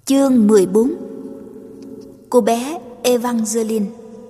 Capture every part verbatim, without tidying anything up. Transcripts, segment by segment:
Chương mười bốn. Cô bé Evangeline.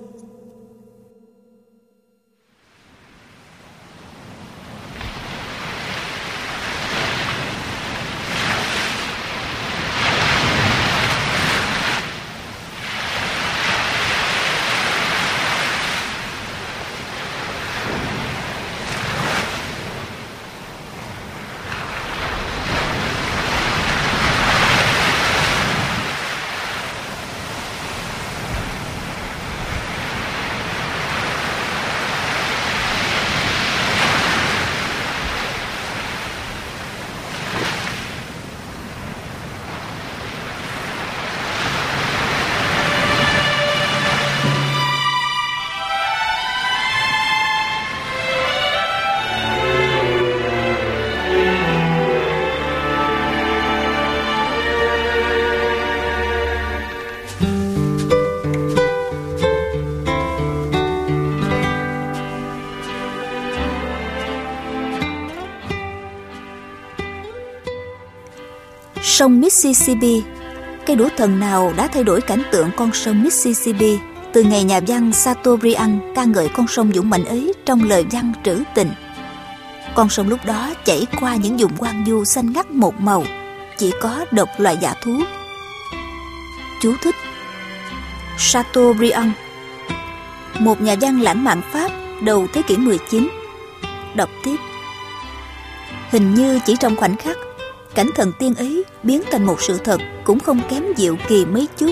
Sông Mississippi. Cây đũa thần nào đã thay đổi cảnh tượng con sông Mississippi từ ngày nhà văn Chateaubriand ca ngợi con sông dũng mãnh ấy trong lời văn trữ tình. Con sông lúc đó chảy qua những vùng hoang vu xanh ngắt một màu, chỉ có độc loài dã thú. Chú thích: Chateaubriand, một nhà văn lãng mạn Pháp đầu thế kỷ mười chín. Đọc tiếp: hình như chỉ trong khoảnh khắc, cảnh thần tiên ấy biến thành một sự thật cũng không kém diệu kỳ mấy chút.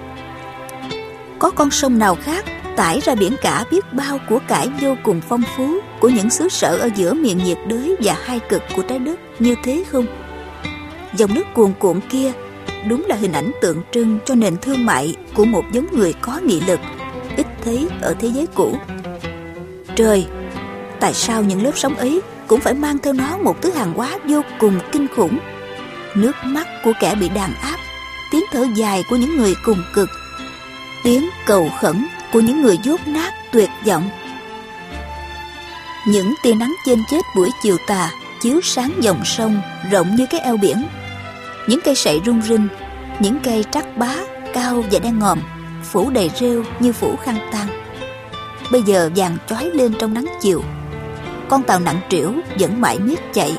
Có con sông nào khác tải ra biển cả biết bao của cải vô cùng phong phú của những xứ sở ở giữa miền nhiệt đới và hai cực của trái đất như thế không? Dòng nước cuồn cuộn kia đúng là hình ảnh tượng trưng cho nền thương mại của một giống người có nghị lực, ít thấy ở thế giới cũ. Trời, tại sao những lớp sóng ấy cũng phải mang theo nó một thứ hàng hóa vô cùng kinh khủng? Nước mắt của kẻ bị đàn áp, tiếng thở dài của những người cùng cực, tiếng cầu khẩn của những người dốt nát tuyệt vọng. Những tia nắng chênh chết buổi chiều tà chiếu sáng dòng sông rộng như cái eo biển. Những cây sậy rung rinh, những cây trắc bá cao và đen ngòm phủ đầy rêu như phủ khăn tang, bây giờ vàng chói lên trong nắng chiều. Con tàu nặng trĩu vẫn mãi miết chạy.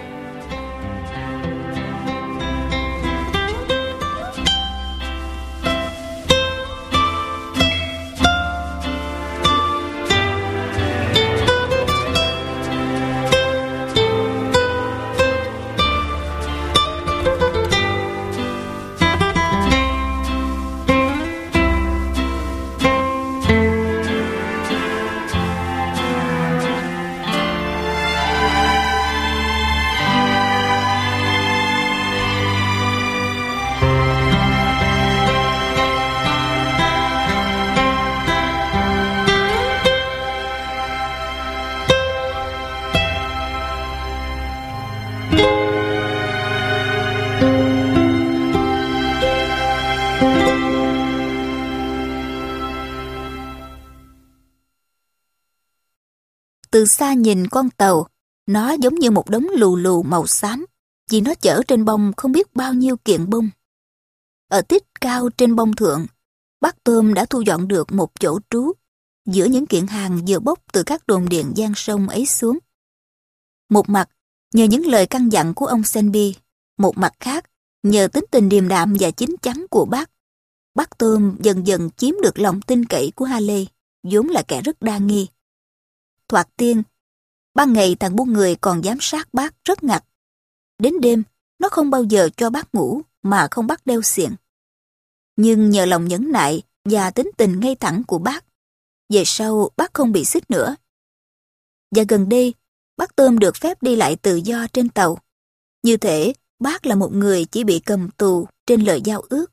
Từ xa nhìn con tàu, nó giống như một đống lù lù màu xám, vì nó chở trên bông không biết bao nhiêu kiện bông. Ở tít cao trên bông thượng, bác Tôm đã thu dọn được một chỗ trú giữa những kiện hàng vừa bốc từ các đồn điện gian sông ấy xuống. Một mặt, nhờ những lời căn dặn của ông Selby, một mặt khác, nhờ tính tình điềm đạm và chín chắn của bác, bác Tôm dần dần chiếm được lòng tin cậy của Haley, vốn là kẻ rất đa nghi. Thoạt tiên, ban ngày thằng buôn người còn giám sát bác rất ngặt. Đến đêm, nó không bao giờ cho bác ngủ mà không bắt đeo xiềng. Nhưng nhờ lòng nhẫn nại và tính tình ngay thẳng của bác, về sau bác không bị xích nữa. Và gần đây, bác Tôm được phép đi lại tự do trên tàu. Như thể bác là một người chỉ bị cầm tù trên lời giao ước.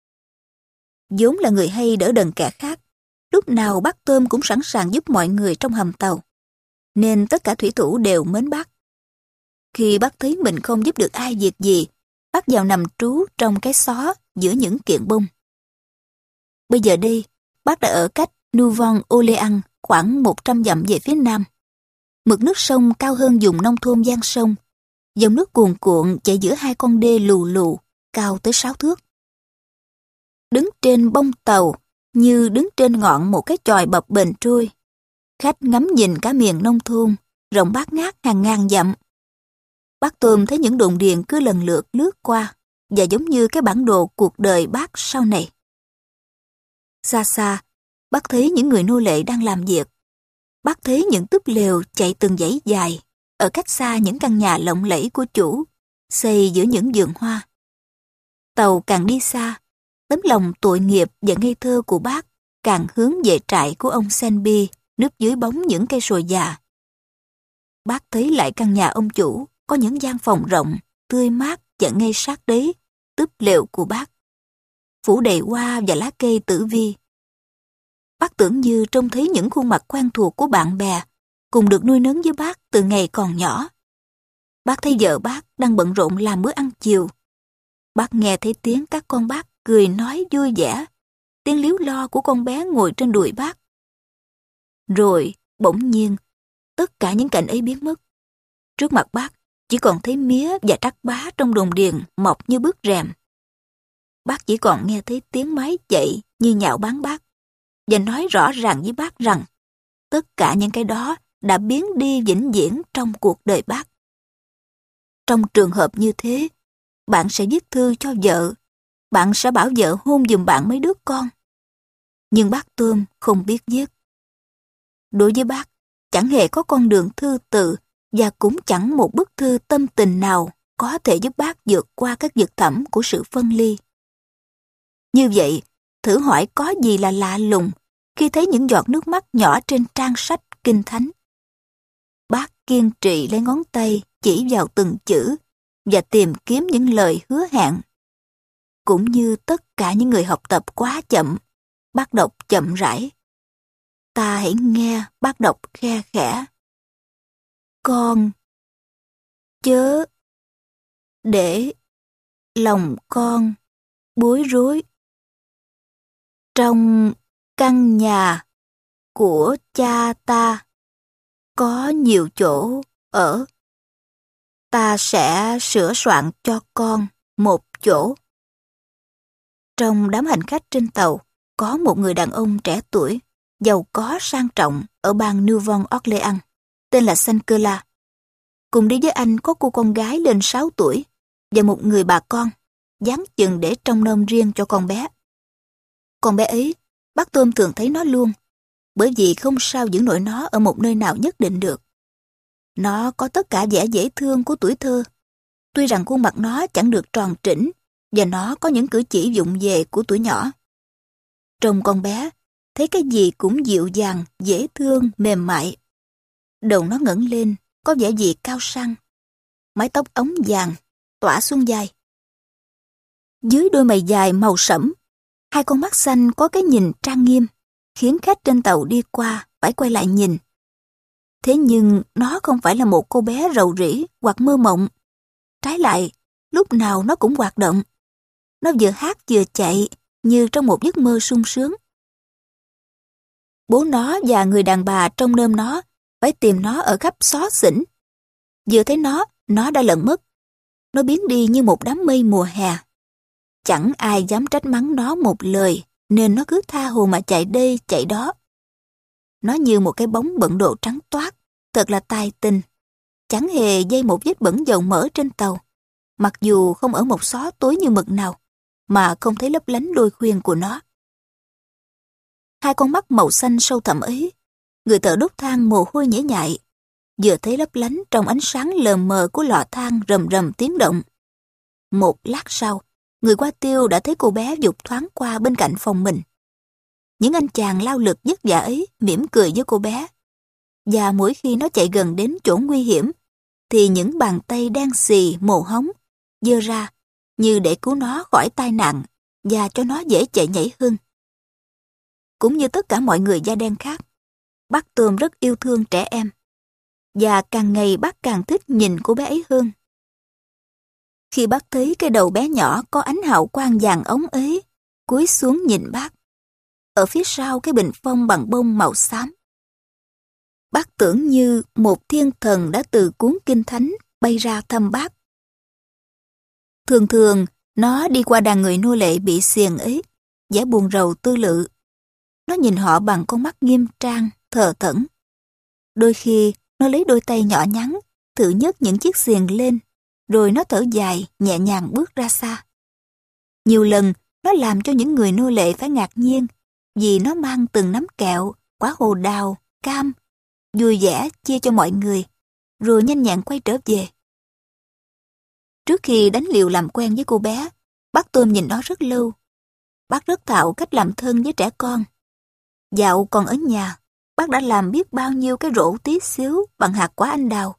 Vốn là người hay đỡ đần kẻ khác, lúc nào bác Tôm cũng sẵn sàng giúp mọi người trong hầm tàu, nên tất cả thủy thủ đều mến bác. Khi bác thấy mình không giúp được ai việc gì, bác vào nằm trú trong cái xó giữa những kiện bông. Bây giờ đây, bác đã ở cách Nouvelle-Orléans khoảng một trăm dặm về phía nam. Mực nước sông cao hơn vùng nông thôn gian sông. Dòng nước cuồn cuộn chảy giữa hai con đê lù lù, cao tới sáu thước. đứng trên bông tàu như đứng trên ngọn một cái chòi bập bềnh trôi. Khách ngắm nhìn cả miền nông thôn, rộng bát ngát hàng ngàn dặm. Bác Tôm thấy những đồn điền cứ lần lượt lướt qua, và giống như cái bản đồ cuộc đời bác sau này. Xa xa, bác thấy những người nô lệ đang làm việc. Bác thấy những túp lều chạy từng dãy dài, ở cách xa những căn nhà lộng lẫy của chủ, xây giữa những vườn hoa. Tàu càng đi xa, tấm lòng tội nghiệp và ngây thơ của bác càng hướng về trại của ông Senby, núp dưới bóng những cây sồi già. Bác thấy lại căn nhà ông chủ, có những gian phòng rộng, tươi mát và ngay sát đấy, túp lều của bác, phủ đầy hoa và lá cây tử vi. Bác tưởng như trông thấy những khuôn mặt quen thuộc của bạn bè, cùng được nuôi nấng với bác từ ngày còn nhỏ. Bác thấy vợ bác đang bận rộn làm bữa ăn chiều. Bác nghe thấy tiếng các con bác cười nói vui vẻ, tiếng líu lo của con bé ngồi trên đùi bác. Rồi, bỗng nhiên, tất cả những cảnh ấy biến mất. Trước mặt bác, chỉ còn thấy mía và trắc bá trong đồn điền mọc như bức rèm. Bác chỉ còn nghe thấy tiếng máy chạy như nhạo báng bác, và nói rõ ràng với bác rằng tất cả những cái đó đã biến đi vĩnh viễn trong cuộc đời bác. Trong trường hợp như thế, bạn sẽ viết thư cho vợ, bạn sẽ bảo vợ hôn giùm bạn mấy đứa con. Nhưng bác Tôm không biết viết. Đối với bác, chẳng hề có con đường thư từ và cũng chẳng một bức thư tâm tình nào có thể giúp bác vượt qua các vực thẳm của sự phân ly. Như vậy, thử hỏi có gì là lạ lùng khi thấy những giọt nước mắt nhỏ trên trang sách Kinh Thánh. Bác kiên trì lấy ngón tay chỉ vào từng chữ và tìm kiếm những lời hứa hẹn. Cũng như tất cả những người học tập quá chậm, bác đọc chậm rãi. Ta hãy nghe bác đọc khe khẽ. Con chớ để lòng con bối rối. Trong căn nhà của cha ta có nhiều chỗ ở. Ta sẽ sửa soạn cho con một chỗ. Trong đám hành khách trên tàu, có một người đàn ông trẻ tuổi, giàu có sang trọng ở bang Nouvelle-Orléans, tên là Saint-Colas. Cùng đi với anh có cô con gái lên sáu tuổi và một người bà con, dáng chừng để trông nom riêng cho con bé. Con bé ấy, bác Tôm thường thấy nó luôn, bởi vì không sao giữ nổi nó ở một nơi nào nhất định được. Nó có tất cả vẻ dễ thương của tuổi thơ, tuy rằng khuôn mặt nó chẳng được tròn trĩnh và nó có những cử chỉ vụng về của tuổi nhỏ. Trông con bé, thấy cái gì cũng dịu dàng, dễ thương, mềm mại. Đầu nó ngẩng lên, có vẻ gì cao sang. Mái tóc ống vàng, tỏa xuống vai. Dưới đôi mày dài màu sẫm, hai con mắt xanh có cái nhìn trang nghiêm, khiến khách trên tàu đi qua phải quay lại nhìn. Thế nhưng nó không phải là một cô bé rầu rĩ hoặc mơ mộng. Trái lại, lúc nào nó cũng hoạt động. Nó vừa hát vừa chạy như trong một giấc mơ sung sướng. Bố nó và người đàn bà trông nom nó phải tìm nó ở khắp xó xỉnh. Vừa thấy nó, nó đã lẩn mất. Nó biến đi như một đám mây mùa hè. Chẳng ai dám trách mắng nó một lời, nên nó cứ tha hồ mà chạy đây chạy đó. Nó như một cái bóng bận đồ trắng toát, thật là tài tình. Chẳng hề dây một vết bẩn dầu mỡ trên tàu, mặc dù không ở một xó tối như mực nào, mà không thấy lấp lánh đôi khuyên của nó. Hai con mắt màu xanh sâu thẳm ấy, người thợ đốt than mồ hôi nhễ nhại, vừa thấy lấp lánh trong ánh sáng lờ mờ của lò than rầm rầm tiếng động. Một lát sau, người qua tiêu đã thấy cô bé vụt thoáng qua bên cạnh phòng mình. Những anh chàng lao lực vất vả ấy mỉm cười với cô bé. Và mỗi khi nó chạy gần đến chỗ nguy hiểm, thì những bàn tay đen xì mồ hóng giơ ra như để cứu nó khỏi tai nạn và cho nó dễ chạy nhảy hơn. Cũng như tất cả mọi người da đen khác, bác Tôm rất yêu thương trẻ em. Và càng ngày bác càng thích nhìn cô bé ấy hơn. Khi bác thấy cái đầu bé nhỏ có ánh hào quang vàng ống ấy, cúi xuống nhìn bác. Ở phía sau cái bình phong bằng bông màu xám. Bác tưởng như một thiên thần đã từ cuốn Kinh Thánh bay ra thăm bác. Thường thường, nó đi qua đàn người nô lệ bị xiềng ấy, vẻ buồn rầu tư lự. Nó nhìn họ bằng con mắt nghiêm trang, thờ thẫn. Đôi khi, nó lấy đôi tay nhỏ nhắn, thử nhấc những chiếc xiềng lên, rồi nó thở dài, nhẹ nhàng bước ra xa. Nhiều lần, nó làm cho những người nô lệ phải ngạc nhiên, vì nó mang từng nắm kẹo, quả hồ đào, cam, vui vẻ chia cho mọi người, rồi nhanh nhẹn quay trở về. Trước khi đánh liều làm quen với cô bé, bác Tôm nhìn nó rất lâu. Bác rất thạo cách làm thân với trẻ con. Dạo còn ở nhà, bác đã làm biết bao nhiêu cái rổ tí xíu bằng hạt quả anh đào.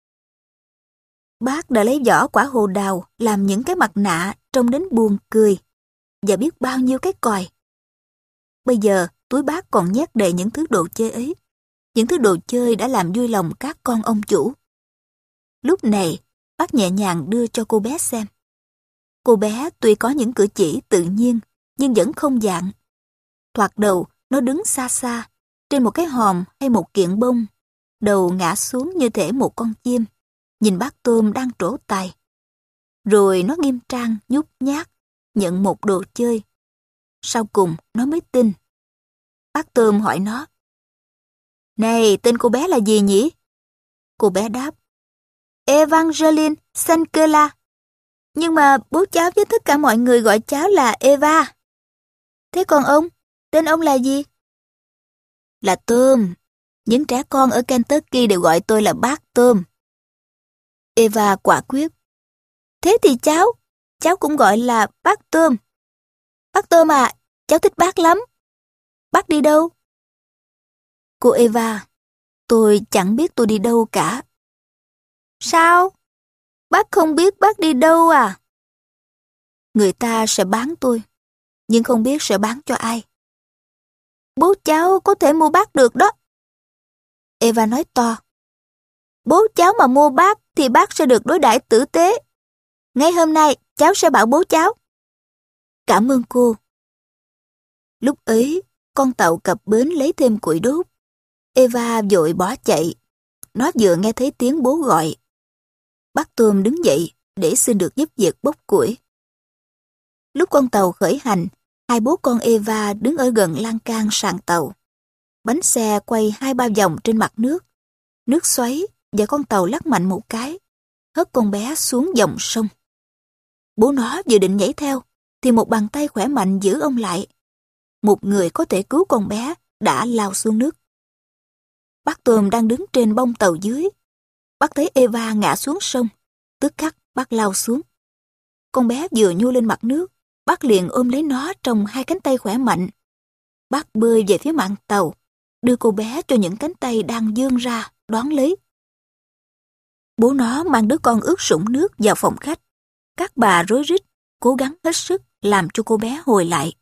Bác đã lấy vỏ quả hồ đào làm những cái mặt nạ trông đến buồn cười, và biết bao nhiêu cái còi. Bây giờ, túi bác còn nhét đầy những thứ đồ chơi ấy. Những thứ đồ chơi đã làm vui lòng các con ông chủ. Lúc này, bác nhẹ nhàng đưa cho cô bé xem. Cô bé tuy có những cử chỉ tự nhiên, nhưng vẫn không dạng. Thoạt đầu, nó đứng xa xa, trên một cái hòm hay một kiện bông, đầu ngã xuống như thể một con chim, nhìn bác Tôm đang trổ tài. Rồi nó nghiêm trang, nhút nhát, nhận một đồ chơi. Sau cùng, nó mới tin. Bác Tôm hỏi nó: "Này, tên cô bé là gì nhỉ?" Cô bé đáp: "Evangeline Sankela. Nhưng mà bố cháu với tất cả mọi người gọi cháu là Eva. Thế còn ông, tên ông là gì?" "Là Tôm. Những trẻ con ở Kentucky đều gọi tôi là bác Tôm." Eva quả quyết: "Thế thì cháu, cháu cũng gọi là bác Tôm. Bác Tôm à, cháu thích bác lắm. Bác đi đâu?" "Cô Eva, tôi chẳng biết tôi đi đâu cả." "Sao? Bác không biết bác đi đâu à?" "Người ta sẽ bán tôi, nhưng không biết sẽ bán cho ai." "Bố cháu có thể mua bác được đó." Eva nói to: "Bố cháu mà mua bác thì bác sẽ được đối đãi tử tế. Ngay hôm nay cháu sẽ bảo bố cháu." "Cảm ơn cô." Lúc ấy, con tàu cập bến lấy thêm củi đốt. Eva vội bỏ chạy. Nó vừa nghe thấy tiếng bố gọi. Bác Tôm đứng dậy để xin được giúp việc bốc củi. Lúc con tàu khởi hành, hai bố con Eva đứng ở gần lan can sàn tàu. Bánh xe quay hai ba vòng trên mặt nước. Nước xoáy và con tàu lắc mạnh một cái, hất con bé xuống dòng sông. Bố nó vừa định nhảy theo, thì một bàn tay khỏe mạnh giữ ông lại. Một người có thể cứu con bé đã lao xuống nước. Bác Tôm đang đứng trên bông tàu dưới. Bác thấy Eva ngã xuống sông, tức khắc bác lao xuống. Con bé vừa nhô lên mặt nước, bác liền ôm lấy nó trong hai cánh tay khỏe mạnh. Bác bơi về phía mạn tàu, đưa cô bé cho những cánh tay đang vươn ra đón lấy. Bố nó mang đứa con ướt sũng nước vào phòng khách. Các bà rối rít, cố gắng hết sức làm cho cô bé hồi lại.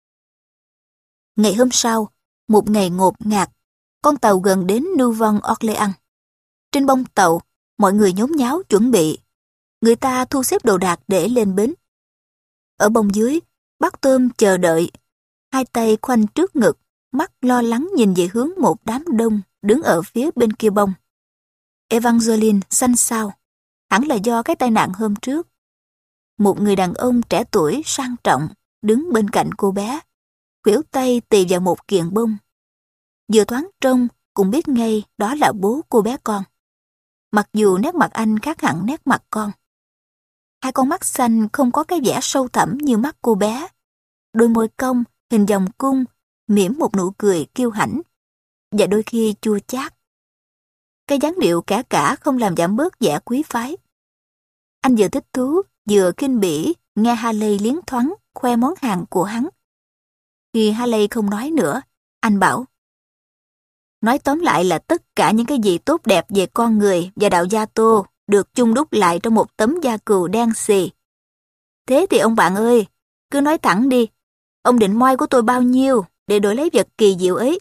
Ngày hôm sau, một ngày ngột ngạt, con tàu gần đến Nouvelle Orléans. Trên bông tàu, mọi người nhốn nháo chuẩn bị. Người ta thu xếp đồ đạc để lên bến. Ở bông dưới, bác Tôm chờ đợi, hai tay khoanh trước ngực, mắt lo lắng nhìn về hướng một đám đông đứng ở phía bên kia bông. Evangeline xanh xao, hẳn là do cái tai nạn hôm trước. Một người đàn ông trẻ tuổi sang trọng đứng bên cạnh cô bé, khuỷu tay tì vào một kiền bông. Vừa thoáng trông cũng biết ngay đó là bố cô bé con. Mặc dù nét mặt anh khác hẳn nét mặt con. Hai con mắt xanh không có cái vẻ sâu thẳm như mắt cô bé. Đôi môi cong, hình vòng cung, mỉm một nụ cười kiêu hãnh, và đôi khi chua chát. Cái dáng điệu cả cả không làm giảm bớt vẻ quý phái. Anh vừa thích thú, vừa khinh bỉ nghe Haley liến thoáng khoe món hàng của hắn. Khi Haley không nói nữa, anh bảo: "Nói tóm lại là tất cả những cái gì tốt đẹp về con người và đạo gia Tô được chung đúc lại trong một tấm da cừu đen xì. Thế thì ông bạn ơi, cứ nói thẳng đi, ông định moi của tôi bao nhiêu để đổi lấy vật kỳ diệu ấy?"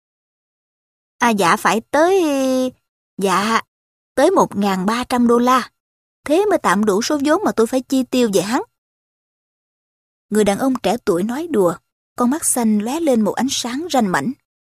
"À dạ phải tới... dạ, tới một ngàn ba trăm đô la. Thế mới tạm đủ số vốn mà tôi phải chi tiêu về hắn." Người đàn ông trẻ tuổi nói đùa, con mắt xanh lóe lên một ánh sáng ranh mãnh.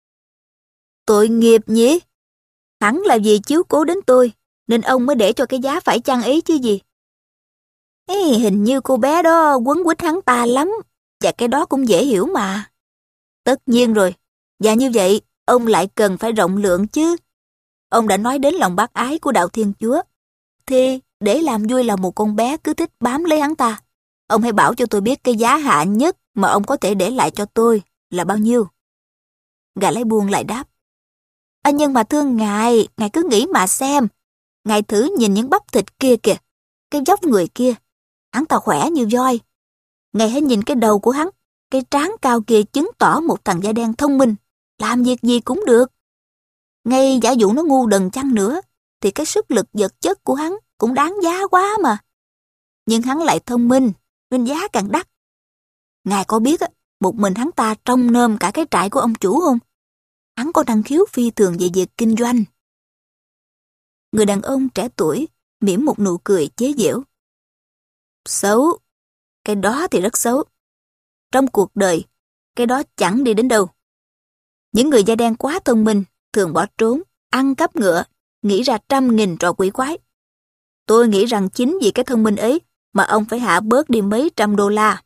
"Tội nghiệp nhỉ? Hẳn là vì chiếu cố đến tôi, nên ông mới để cho cái giá phải chăng ấy chứ gì. Ê, hình như cô bé đó quấn quýt hắn ta lắm, Và cái đó cũng dễ hiểu mà. Tất nhiên rồi. Và như vậy, ông lại cần phải rộng lượng chứ. Ông đã nói đến lòng bác ái của đạo Thiên Chúa. Thì để làm vui lòng một con bé cứ thích bám lấy hắn ta, ông hãy bảo cho tôi biết cái giá hạ nhất mà ông có thể để lại cho tôi là bao nhiêu. Gã lái buôn lại đáp. À, nhưng mà thưa ngài, ngài cứ nghĩ mà xem. Ngài thử nhìn những bắp thịt kia kìa, cái dốc người kia. Hắn ta khỏe như voi. Ngài hãy nhìn cái đầu của hắn, cái trán cao kia chứng tỏ một thằng da đen thông minh, làm việc gì cũng được. Ngay giả dụ nó ngu đần chăng nữa, thì cái sức lực vật chất của hắn cũng đáng giá quá mà. Nhưng hắn lại thông minh, nên giá càng đắt. Ngài có biết một mình hắn ta trông nom cả cái trại của ông chủ không? Hắn có năng khiếu phi thường về việc kinh doanh. Người đàn ông trẻ tuổi mỉm một nụ cười chế giễu. Xấu, cái đó thì rất xấu. Trong cuộc đời, cái đó chẳng đi đến đâu. Những người da đen quá thông minh thường bỏ trốn, ăn cắp ngựa, nghĩ ra trăm nghìn trò quỷ quái. Tôi nghĩ rằng chính vì cái thông minh ấy mà ông phải hạ bớt đi mấy trăm đô la.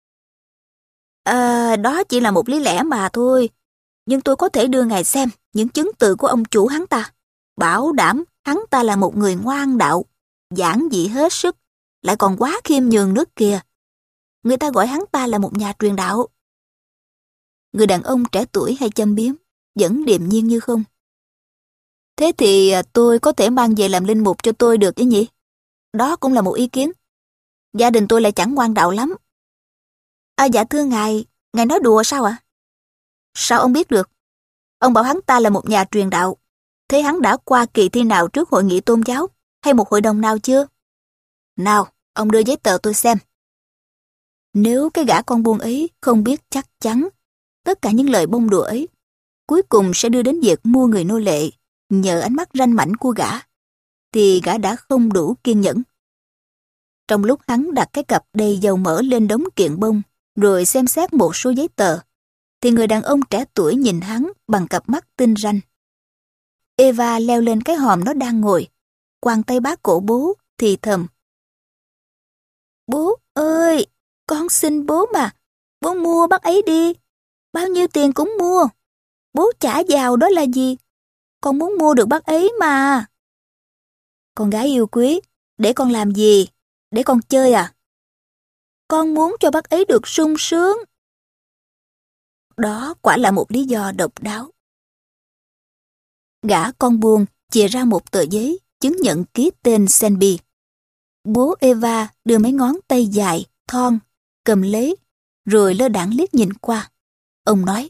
À, đó chỉ là một lý lẽ mà thôi. Nhưng tôi có thể đưa ngài xem những chứng từ của ông chủ hắn ta. Bảo đảm hắn ta là một người ngoan đạo, giản dị hết sức, lại còn quá khiêm nhường nước kìa. Người ta gọi hắn ta là một nhà truyền đạo. Người đàn ông trẻ tuổi hay châm biếm, vẫn điềm nhiên như không. Thế thì tôi có thể mang về làm linh mục cho tôi được chứ nhỉ? Đó cũng là một ý kiến. Gia đình tôi lại chẳng ngoan đạo lắm. À, dạ thưa ngài, ngài nói đùa sao ạ? Sao ông biết được? Ông bảo hắn ta là một nhà truyền đạo. Thế hắn đã qua kỳ thi nào trước hội nghị tôn giáo hay một hội đồng nào chưa? Nào, ông đưa giấy tờ tôi xem. Nếu cái gã con buôn ấy không biết chắc chắn tất cả những lời bông đùa ấy cuối cùng sẽ đưa đến việc mua người nô lệ nhờ ánh mắt ranh mãnh của gã, thì gã đã không đủ kiên nhẫn. Trong lúc hắn đặt cái cặp đầy dầu mỡ lên đống kiện bông rồi xem xét một số giấy tờ, thì người đàn ông trẻ tuổi nhìn hắn bằng cặp mắt tinh ranh. Eva leo lên cái hòm nó đang ngồi, quàng tay bá cổ bố, thì thầm. Bố ơi, con xin bố mà, bố mua bác ấy đi, bao nhiêu tiền cũng mua. Bố trả giàu đó là gì? Con muốn mua được bác ấy mà. Con gái yêu quý, để con làm gì? Để con chơi à? Con muốn cho bác ấy được sung sướng. Đó quả là một lý do độc đáo. Gã con buôn chìa ra một tờ giấy chứng nhận ký tên Senby. Bố Eva đưa mấy ngón tay dài, thon, cầm lấy, rồi lơ đãng liếc nhìn qua. Ông nói.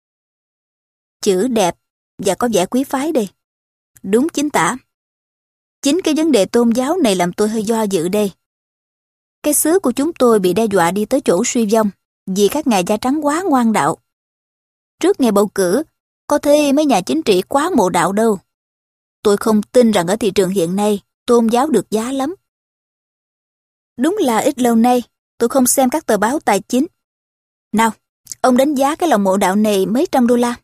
Chữ đẹp và có vẻ quý phái đây. Đúng chính tả. Chính cái vấn đề tôn giáo này làm tôi hơi do dự đây. Cái xứ của chúng tôi bị đe dọa đi tới chỗ suy vong vì các ngài da trắng quá ngoan đạo. Trước ngày bầu cử, có thể mấy nhà chính trị quá mộ đạo đâu. Tôi không tin rằng ở thị trường hiện nay tôn giáo được giá lắm. Đúng là ít lâu nay tôi không xem các tờ báo tài chính. Nào, ông đánh giá cái lòng mộ đạo này mấy trăm đô la.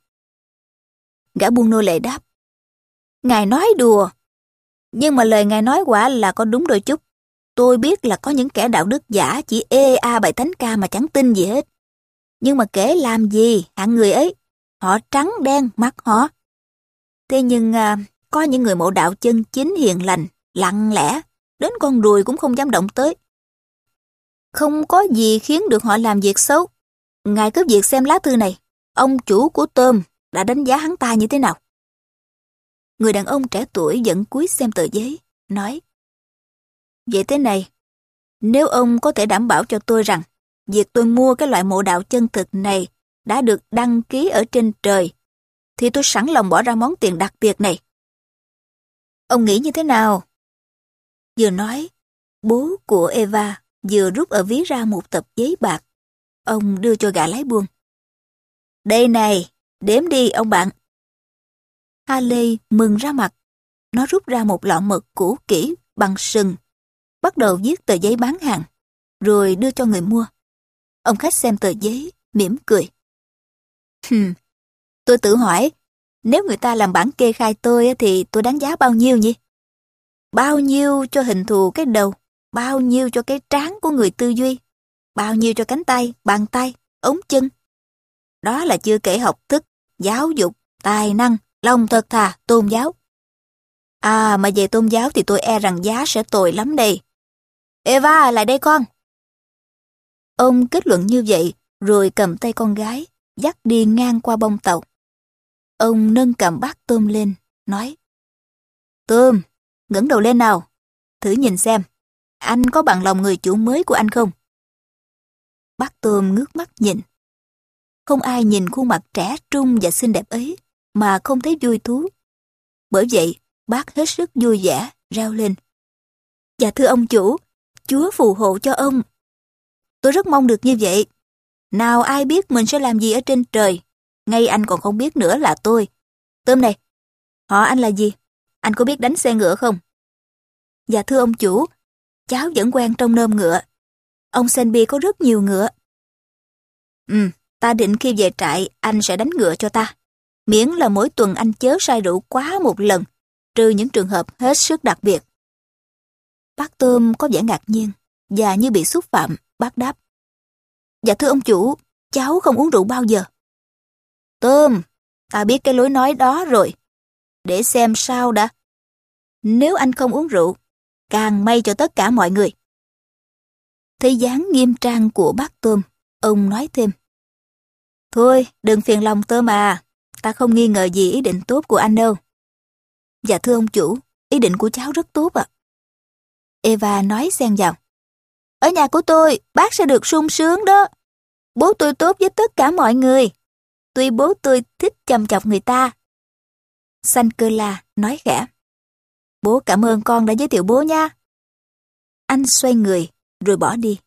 Gã buôn nô lệ đáp. Ngài nói đùa. Nhưng mà lời ngài nói quả là có đúng đôi chút. Tôi biết là có những kẻ đạo đức giả chỉ ê a bài thánh ca mà chẳng tin gì hết. Nhưng mà kể làm gì hạng người ấy, họ trắng đen mắt họ. Thế nhưng à, có những người mộ đạo chân chính hiền lành, lặng lẽ, đến con ruồi cũng không dám động tới. Không có gì khiến được họ làm việc xấu. Ngài cứ việc xem lá thư này, ông chủ của tôm đã đánh giá hắn ta như thế nào. Người đàn ông trẻ tuổi vẫn cúi xem tờ giấy, nói. Vậy thế này, nếu ông có thể đảm bảo cho tôi rằng việc tôi mua cái loại mộ đạo chân thực này đã được đăng ký ở trên trời, thì tôi sẵn lòng bỏ ra món tiền đặc biệt này. Ông nghĩ như thế nào? Vừa nói, bố của Eva vừa rút ở ví ra một tập giấy bạc. Ông đưa cho gã lái buôn. Đây này, đếm đi ông bạn. Haley mừng ra mặt. Nó rút ra một lọ mật cũ kỹ bằng sừng, bắt đầu viết tờ giấy bán hàng, rồi đưa cho người mua. Ông khách xem tờ giấy, mỉm cười. Hừm, tôi tự hỏi, nếu người ta làm bản kê khai tôi thì tôi đáng giá bao nhiêu nhỉ? Bao nhiêu cho hình thù cái đầu, bao nhiêu cho cái trán của người tư duy, bao nhiêu cho cánh tay, bàn tay, ống chân. Đó là chưa kể học thức, giáo dục, tài năng, lòng thật thà, tôn giáo. À, mà về tôn giáo thì tôi e rằng giá sẽ tồi lắm đây. Eva, lại đây con. Ông kết luận như vậy, rồi cầm tay con gái, dắt đi ngang qua bông tàu. Ông nâng cầm bát tôm lên, nói: Tôm, ngẩng đầu lên nào. Thử nhìn xem, anh có bằng lòng người chủ mới của anh không? Bác Tôm ngước mắt nhìn. Không ai nhìn khuôn mặt trẻ trung và xinh đẹp ấy mà không thấy vui thú. Bởi vậy, bác hết sức vui vẻ, reo lên: Dạ thưa ông chủ, Chúa phù hộ cho ông. Tôi rất mong được như vậy. Nào ai biết mình sẽ làm gì ở trên trời. Ngay anh còn không biết nữa là tôi. Tôm này, họ anh là gì? Anh có biết đánh xe ngựa không? Dạ thưa ông chủ, cháu vẫn quen trông nôm ngựa. Ông Senby có rất nhiều ngựa. Ừ, ta định khi về trại anh sẽ đánh ngựa cho ta. Miễn là mỗi tuần anh chớ say rượu quá một lần, trừ những trường hợp hết sức đặc biệt. Bác Tôm có vẻ ngạc nhiên và như bị xúc phạm, bác đáp: Dạ thưa ông chủ, cháu không uống rượu bao giờ. Tôm, ta biết cái lối nói đó rồi. Để xem sao đã. Nếu anh không uống rượu, càng may cho tất cả mọi người. Thấy dáng nghiêm trang của bác Tôm, ông nói thêm: Thôi, đừng phiền lòng Tôm à, ta không nghi ngờ gì ý định tốt của anh đâu. Dạ thưa ông chủ, ý định của cháu rất tốt ạ. Eva nói xen vào: Ở nhà của tôi, bác sẽ được sung sướng đó. Bố tôi tốt với tất cả mọi người. Tuy bố tôi thích chăm chọc người ta. Sanh Cơ La nói khẽ: Bố cảm ơn con đã giới thiệu bố nha. Anh xoay người, rồi bỏ đi.